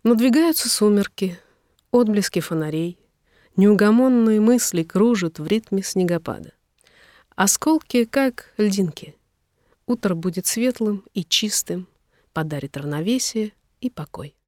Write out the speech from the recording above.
Надвигаются сумерки, отблески фонарей, неугомонные мысли кружат в ритме снегопада. Осколки, как льдинки. Утро будет светлым и чистым, подарит равновесие и покой.